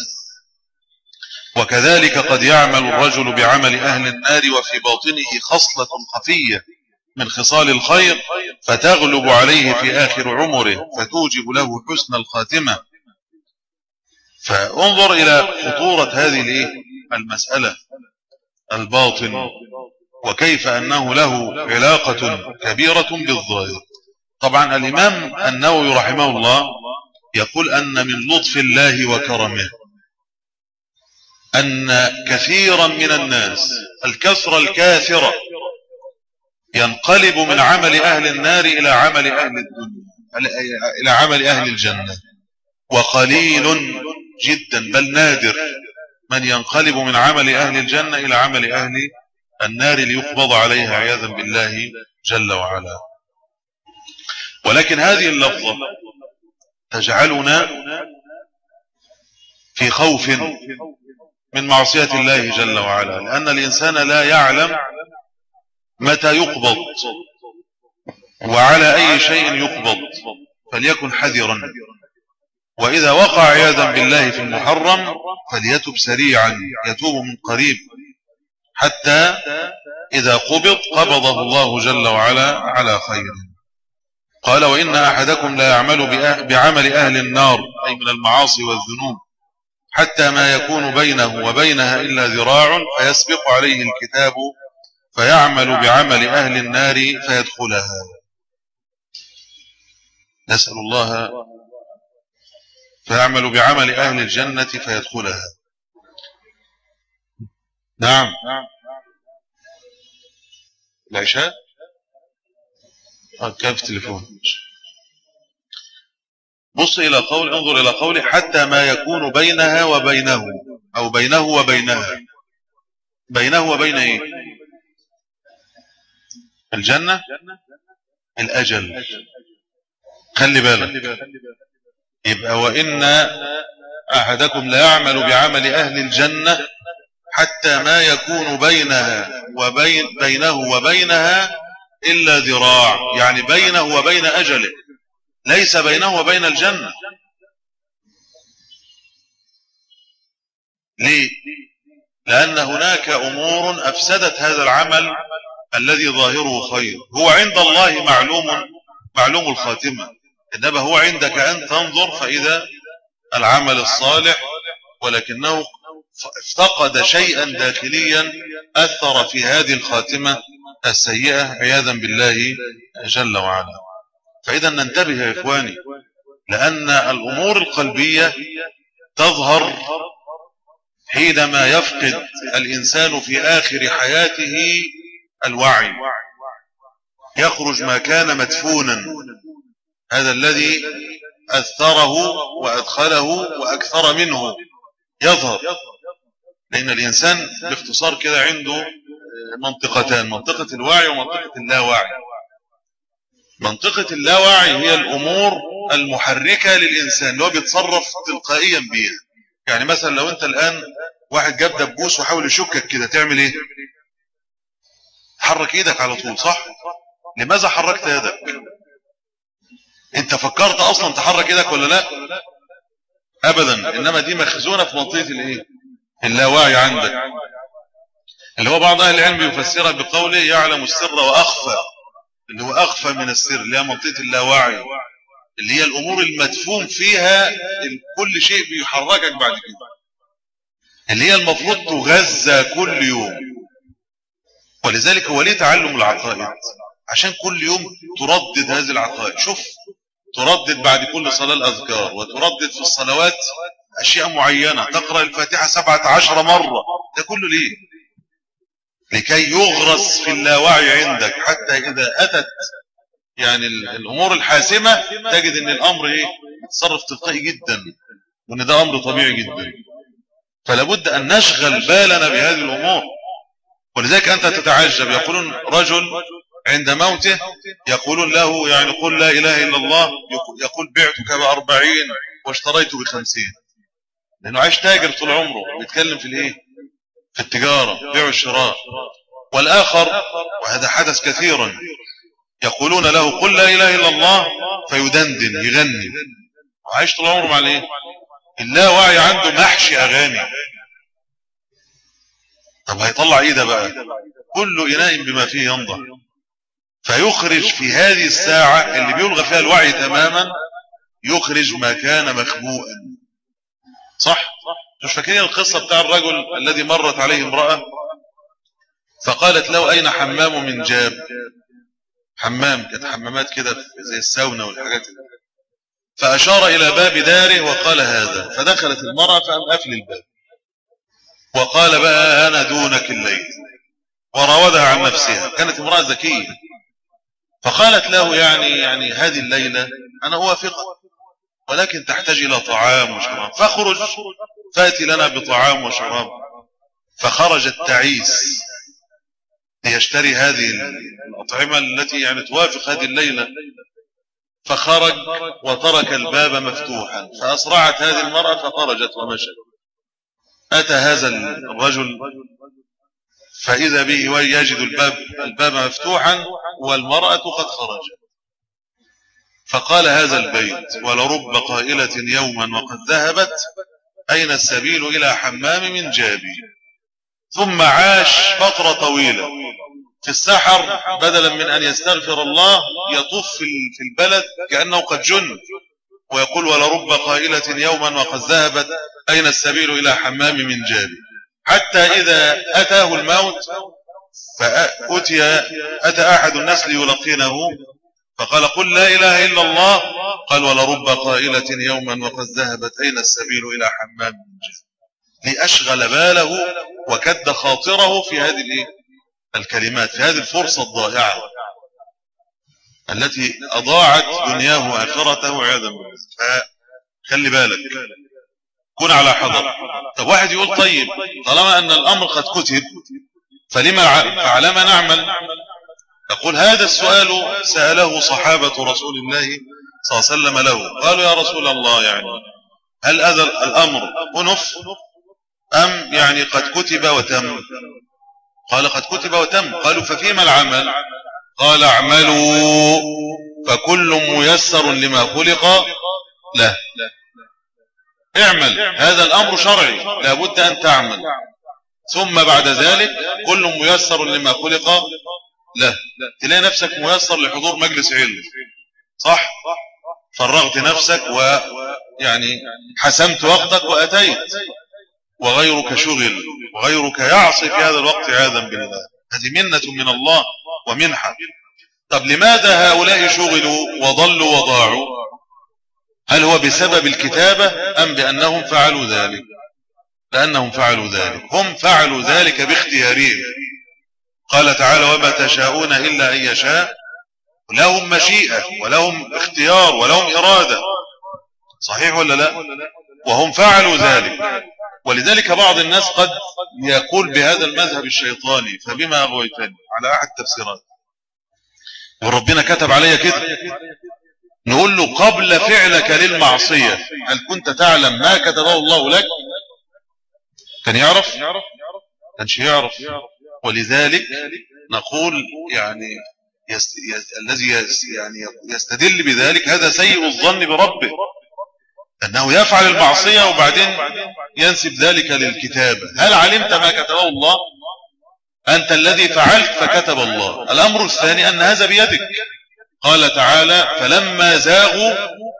وكذلك قد يعمل الرجل بعمل أهل النار وفي باطنه خصلة خفية من خصال الخير فتغلب عليه في آخر عمره فتوجب له حسن الخاتمة. فانظر إلى خطورة هذه المسألة، الباطن، وكيف أنه له علاقة كبيرة بالظاهر. طبعا الإمام النووي رحمه الله يقول أن من لطف الله وكرمه أن كثيرا من الناس الكثرة الكاثرة ينقلب من عمل أهل النار إلى عمل أهل الدنيا، إلى عمل أهل الجنة، وقليل جدا بل نادر من ينقلب من عمل أهل الجنة إلى عمل أهل النار ليقبض عليها عياذا بالله جل وعلا. ولكن هذه اللفظة تجعلنا في خوف من معصية الله جل وعلا، لأن الإنسان لا يعلم متى يقبض وعلى أي شيء يقبض، فليكن حذرا، وإذا وقع عياذا بالله في المحرم فليتب سريعا، يتوب من قريب، حتى إذا قبض قبضه الله جل وعلا على خير. قال وإن أحدكم لا يعمل بعمل أهل النار، أي من المعاصي والذنوب، حتى ما يكون بينه وبينها إلا ذراع فيسبق عليه الكتاب فيعمل بعمل أهل النار فيدخلها. نسأل الله. فيعمل بعمل أهل الجنة فيدخلها. نعم. العشاء كيف تليفون. بص إلى قول، انظر إلى قوله حتى ما يكون بينها وبينه، أو بينه وبينها. بينه وبين إيه؟ الجنة، الأجل. خلي بالك، يبقى وإن أحدكم لا يعمل بعمل أهل الجنة حتى ما يكون بينها وبين بينه وبينها إلا ذراع، يعني بينه وبين أجله، ليس بينه وبين الجنة. ليه؟ لأن هناك أمور أفسدت هذا العمل الذي ظاهره خير. هو عند الله معلوم معلوم الخاتمة، إنما هو عندك أن تنظر فإذا العمل الصالح، ولكنه افتقد شيئا داخليا أثر في هذه الخاتمة السيئة عياذا بالله جل وعلا. فإذا ننتبه يا إخواني، لأن الأمور القلبية تظهر حينما يفقد الإنسان في آخر حياته الوعي، يخرج ما كان مدفونا، هذا الذي أثره وأدخله وأكثر منه يظهر. لأن الإنسان باختصار كده عنده منطقتان، منطقة الوعي ومنطقة اللاوعي. منطقة اللاوعي هي الأمور المحركة للإنسان اللي هو بيتصرف تلقائيا بيها. يعني مثلا لو أنت الآن واحد جاب دبوس وحاول يشكك كده تعمل إيه؟ حرك إيدك على طول، صح؟ لماذا حركت يدك؟ أنت فكرت أصلا تحرك إيدك ولا لا؟ أبدا، إنما دي مخزونة في منطقة الإيه؟ اللاوعي عندك، اللي هو بعض أهل العلم يفسرها بقوله يعلم السر وأخفى، اللي هو أخفى من السر، اللي هي منطقة اللاوعي، اللي هي الأمور المدفون فيها كل شيء بيحركك بعد كده، اللي هي المفروض تغذى كل يوم. ولذلك هو ليه تعلم العقائد؟ عشان كل يوم تردد هذه العقائد. شوف، تردد بعد كل صلاة الأذكار، وتردد في الصلوات أشياء معينة، تقرأ الفاتحة سبعة عشر مرة. ده كله ليه؟ لكي يغرس في اللاوعي عندك، حتى إذا أتت يعني الأمور الحاسمة تجد أن الأمر إيه؟ يتصرف تلقائي جدا، وأن ده أمر طبيعي جدا. فلا بد أن نشغل بالنا بهذه الأمور. ولذلك أنت تتعجب، يقولون رجل عند موته يقولون له يعني قل لا إله إلا الله، يقول بعتك بأربعين واشتريت بخمسين، لأنه عايش تاجر طول عمره، بيتكلم في الإيه؟ في التجارة، بيع والشراء. والآخر، وهذا حدث كثيرا، يقولون له قل لا إله إلا الله فيدندن يغني، وعايش طول عمره مع الإيه؟ اللاوعي عنده محشي أغاني. طب هيطلع إيه ده بقى؟ كل إناء بما فيه ينضح. فيخرج في هذه الساعة اللي بيلغى فيها الوعي تماما، يخرج ما كان مخبوءا. صح؟ مش فاكرين القصة بتاع الرجل الذي مرت عليه امرأة فقالت له أين حمام من جاب؟ حمام، كانت حمامات كده زي الساونا والحاجات دي. فأشار إلى باب داره وقال هذا، فدخلت المرأة فقام قفل الباب وقال بقى أنا دونك الليل، وراودها عن نفسها. كانت امرأة ذكية، فقالت له يعني يعني هذه الليلة أنا أوافقك، ولكن تحتاج إلى طعام وشراب، فاخرج فأتي لنا بطعام وشراب. فخرجت تعيس ليشتري هذه الأطعمة التي يعني توافق هذه الليلة، فخرج وترك الباب مفتوحا، فأسرعت هذه المرأة فخرجت ومشت. أتى هذا الرجل فإذا به يجد الباب الباب مفتوحا والمرأة قد خرجت، فقال هذا البيت ولرب قائلة يوما وقد ذهبت أين السبيل إلى حمام من جابي. ثم عاش فترة طويلة في السحر، بدلا من أن يستغفر الله يطوف في البلد كأنه قد جن، ويقول ولرب قائلة يوما وقد ذهبت أين السبيل إلى حمام من جابي، حتى إذا أتاه الموت فأتي أتى أحد الناس ليلقينه فقال قل لا إله إلا الله، قال ولرب قائلة يوما وقد ذهبت أين السبيل إلى حمام من جابي، لأشغل باله وكد خاطره في هذه الكلمات، في هذه الفرصة الضائعة التي أضاعت دنياه وآخرته عياذا بالله. فخلي بالك، كن على حذر. طب واحد يقول طيب طالما أن الأمر قد كتب فلما فعلى ما نعمل؟ يقول هذا السؤال سأله صحابة رسول الله صلى الله عليه وسلم له، قالوا يا رسول الله يعني هل هذا الأمر أنف أم يعني قد كتب وتم؟ قال قد كتب وتم. قالوا ففيما العمل؟ قال اعملوا فكل ميسر لما خلق له. اعمل، هذا الأمر شرعي لابد أن تعمل، ثم بعد ذلك كل ميسر لما خلق له. تلاقي نفسك ميسر لحضور مجلس علم، صح؟ فرغت نفسك ويعني حسمت وقتك وأتيت، وغيرك شغل وغيرك يعصي في هذا الوقت عياذا بالله. هذه منة من الله ومنحة. طب لماذا هؤلاء شغلوا وضلوا وضاعوا؟ هل هو بسبب الكتابة أم بأنهم فعلوا ذلك؟ لأنهم فعلوا ذلك، هم فعلوا ذلك باختيارهم. قال تعالى وما تشاءون إلا أن يشاء، لهم مشيئة ولهم اختيار ولهم إرادة، صحيح ولا لا؟ وهم فعلوا ذلك. ولذلك بعض الناس قد يقول بهذا المذهب الشيطاني فبما أغويتني على أحد التفسيرات، وربنا كتب عليا كده. نقول له قبل فعلك للمعصية هل كنت تعلم ما كتبه الله لك؟ كان يعرف؟ كانش يعرف. ولذلك نقول يعني يست... يست... الذي يست... يعني يستدل بذلك هذا سيء الظن بربه، أنه يفعل المعصية وبعدين ينسب ذلك للكتابة. هل علمت ما كتبه الله؟ أنت الذي فعلت فكتب الله. الأمر الثاني أن هذا بيدك. قال تعالى فلما زاغوا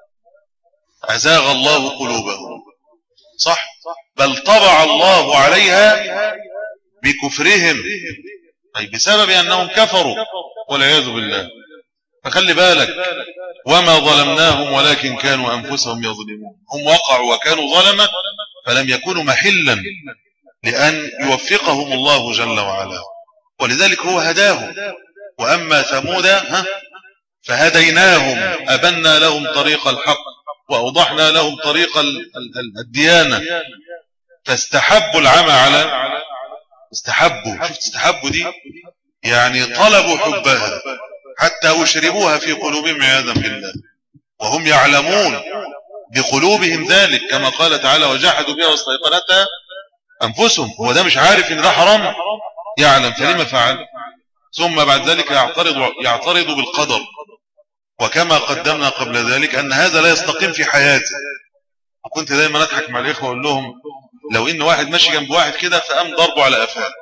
أزاغ الله قلوبهم. صح؟ بل طبع الله عليها بكفرهم، أي بسبب أنهم كفروا والعياذ بالله. فخلي بالك، وما ظلمناهم ولكن كانوا أنفسهم يظلمون. هم وقعوا وكانوا ظلمة فلم يكونوا محلا لأن يوفقهم الله جل وعلا، ولذلك هو هداهم. وأما ثمود فهديناهم أبنا لهم طريق الحق وأوضحنا لهم طريق الديانة فاستحبوا العمى على استحبوا شفت استحبوا دي يعني طلبوا حبها حتى وشربوها في قلوبهم عياذا بالله وهم يعلمون بقلوبهم ذلك، كما قال تعالى وجحدوا بها واستيقنتها أنفسهم. هو ده مش عارف إن ده حرام؟ يعلم، فلما فعل؟ ثم بعد ذلك يعترض يعترض بالقدر. وكما قدمنا قبل ذلك أن هذا لا يستقيم في حياته. وكنت دايما أضحك مع الإخوة وأقول لهم لو إن واحد ماشي جنب واحد كده فقام ضربه على قفاه،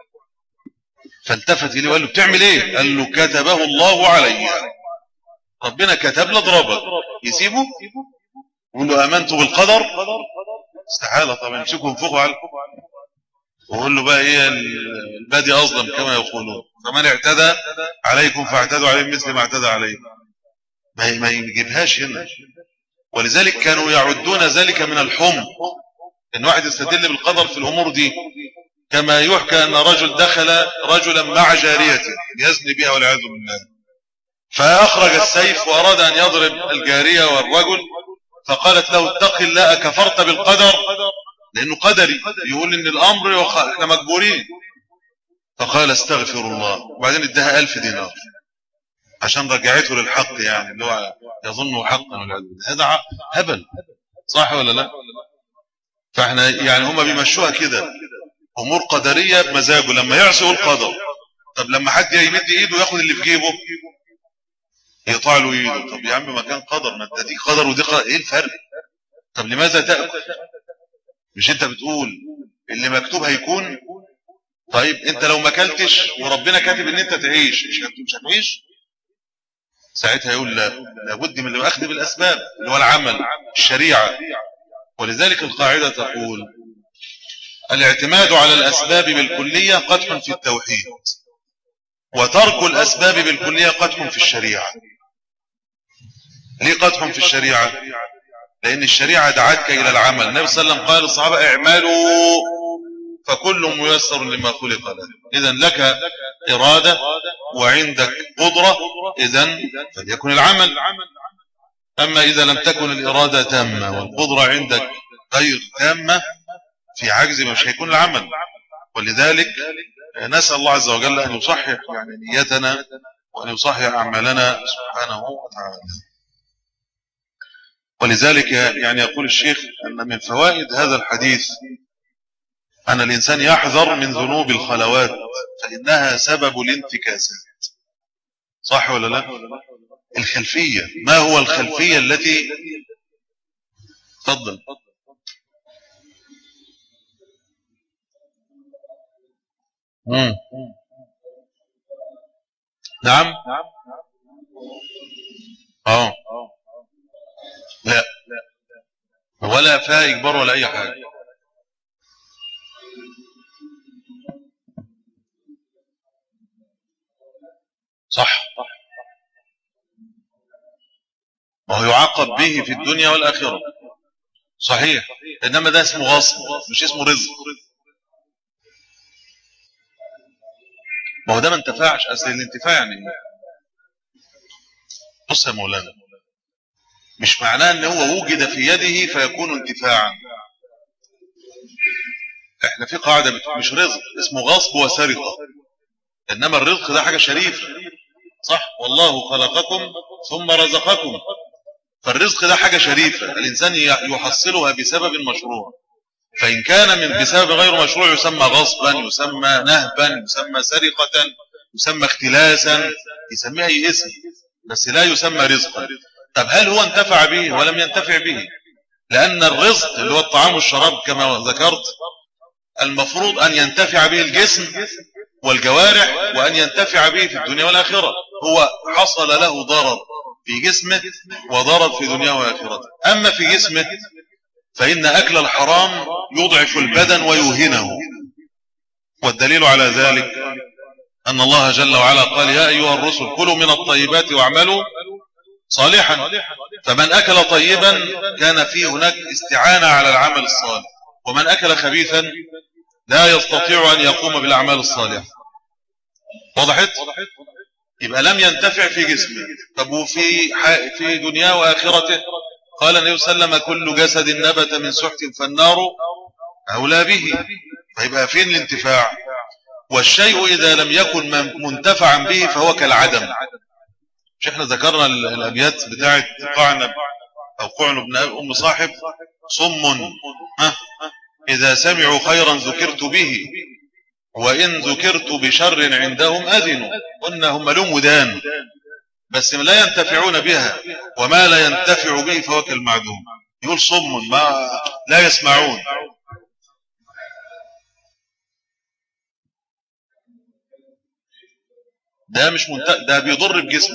فالتفت إليه وقال له بتعمل إيه؟ قال له كتبه الله علي، ربنا كتب له ضربك، يسيبه؟ يقول له آمنت بالقدر؟ استحالة طبعا. يمسكوا ينفخوا عليه ويقول له بقى إيه البادي أظلم كما يقولون، فمن اعتدى عليكم فاعتدوا عليه مثل ما اعتدى عليكم. ما يجيبهاش هنا. ولذلك كانوا يعدون ذلك من الحمق، ان واحد يستدل بالقدر في الامور دي. كما يحكى ان رجل دخل رجلا مع جاريته يزني بها والعياذ بالله، فاخرج السيف واراد ان يضرب الجاريه والرجل، فقالت له اتق الله كفرت بالقدر، لانه قدري يقول ان الامر احنا مجبورين. فقال استغفر الله، وبعدين اداها ألف دينار عشان رجعته للحق، يعني اللي هو يظنه حقا والعياذ بالله. هذا هبل، صح ولا لا؟ فاحنا يعني هم بيمشوها كده امور قدريه بمزاجه، لما يعصوا القدر. طب لما حد يمد ايده وياخد اللي في جيبه يقطع له ايده، طب يا عم ما كان قدر، ما انت دي قدر ودي قدر، ايه الفرق؟ طب لماذا تاكل؟ مش انت بتقول اللي مكتوب هيكون؟ طيب انت لو ما اكلتش وربنا كاتب ان انت تعيش، مش مش هتعيش؟ ساعتها يقول لا، لابد من الاخذ بالاسباب اللي هو العمل الشريعه. ولذلك القاعده تقول الاعتماد على الاسباب بالكليه قدح في التوحيد، وترك الاسباب بالكليه قدح في الشريعه. ليه قدح في الشريعه؟ لان الشريعه دعتك الى العمل. النبي صلى الله عليه وسلم قال للصحابه اعملوا فكل ميسر لما خلق له. اذا لك اراده وعندك قدره، اذا فليكن العمل. اما اذا لم تكن الاراده تامه والقدره عندك غير تامه، في عجز مش هيكون العمل. ولذلك نسال الله عز وجل ان يصحح يعني نيتنا وان يصحح اعمالنا سبحانه وتعالى. ولذلك يعني يقول الشيخ ان من فوائد هذا الحديث أن الإنسان يحذر من ذنوب الخلوات فإنها سبب الانتكاسات. صح ولا لا؟ الخلفية، ما هو الخلفية التي تفضل مم. نعم اه لا ولا فيها إجبار ولا أي حاجة. صح، وهو يعاقب به في الدنيا والآخرة. صحيح، إنما ده اسمه غصب مش اسمه رزق. ما هو ده ما انتفعش. أصل الانتفاع يعني بص يا مولانا، مش معناه ان هو وجد في يده فيكون انتفاعا. احنا في قاعدة مش رزق، اسمه غصب وسرقة. انما الرزق ده حاجة شريفة، صح؟ والله خلقكم ثم رزقكم. فالرزق ده حاجة شريفة الإنسان يحصلها بسبب مشروع، فإن كان من بسبب غير مشروع يسمى غصبا، يسمى نهبا، يسمى سرقة، يسمى اختلاسا، يسميها أي اسم، بس لا يسمى رزقا. طب هل هو انتفع به ولم ينتفع به؟ لأن الرزق اللي هو الطعام والشراب كما ذكرت المفروض أن ينتفع به الجسم والجوارح، وأن ينتفع به في الدنيا والآخرة. هو حصل له ضرر في جسمه وضرر في دنيا وآخرته. أما في جسمه فإن أكل الحرام يضعف البدن ويوهنه، والدليل على ذلك أن الله جل وعلا قال يا أيها الرسل كلوا من الطيبات واعملوا صالحا. فمن أكل طيبا كان فيه هناك استعانة على العمل الصالح، ومن أكل خبيثا لا يستطيع أن يقوم بالأعمال الصالحة. وضحت؟ يبقى لم ينتفع في جسمه. طب وفي في دنيا وآخرته؟ قال النبي صلى الله عليه وسلم كل جسد نبت من سحت فالنار أولى به. فيبقى فين الانتفاع؟ والشيء إذا لم يكن منتفعا به فهو كالعدم. مش احنا ذكرنا الأبيات بتاعت قعنب أو قعنب بن أم صاحب صم ها إذا سمعوا خيرا ذكرت به وإن ذكرت بشر عندهم أذنوا. قلنا هم لهم ودان بس لا ينتفعون بها، وما لا ينتفع به فهو كالمعدوم. يقول صم ما لا يسمعون. ده مش منت... ده بيضر بجسمه.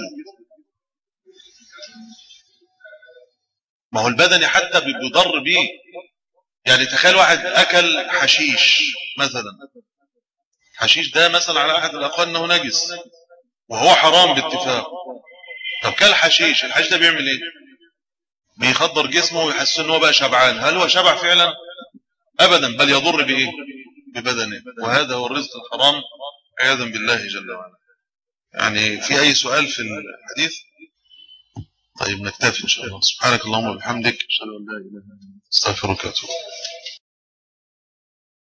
ما هو البدني حتى بيضر بيه. يعني تخيل واحد أكل حشيش مثلا، حشيش ده مثلا على أحد الأقوال أنه نجس وهو حرام باتفاق. طب كل حشيش، الحشيش ده بيعمل ايه؟ بيخدر جسمه ويحس ان هو بقى شبعان. هل هو شبع فعلا؟ ابدا، بل يضر بايه؟ ببدنه. وهذا هو الرزق الحرام عياذا بالله جل وعلا. يعني في اي سؤال في الحديث؟ طيب نكتفي ان شاء الله. سبحانك اللهم وبحمدك اشهد ان لا اله الا انت استغفرك واتوب اليك.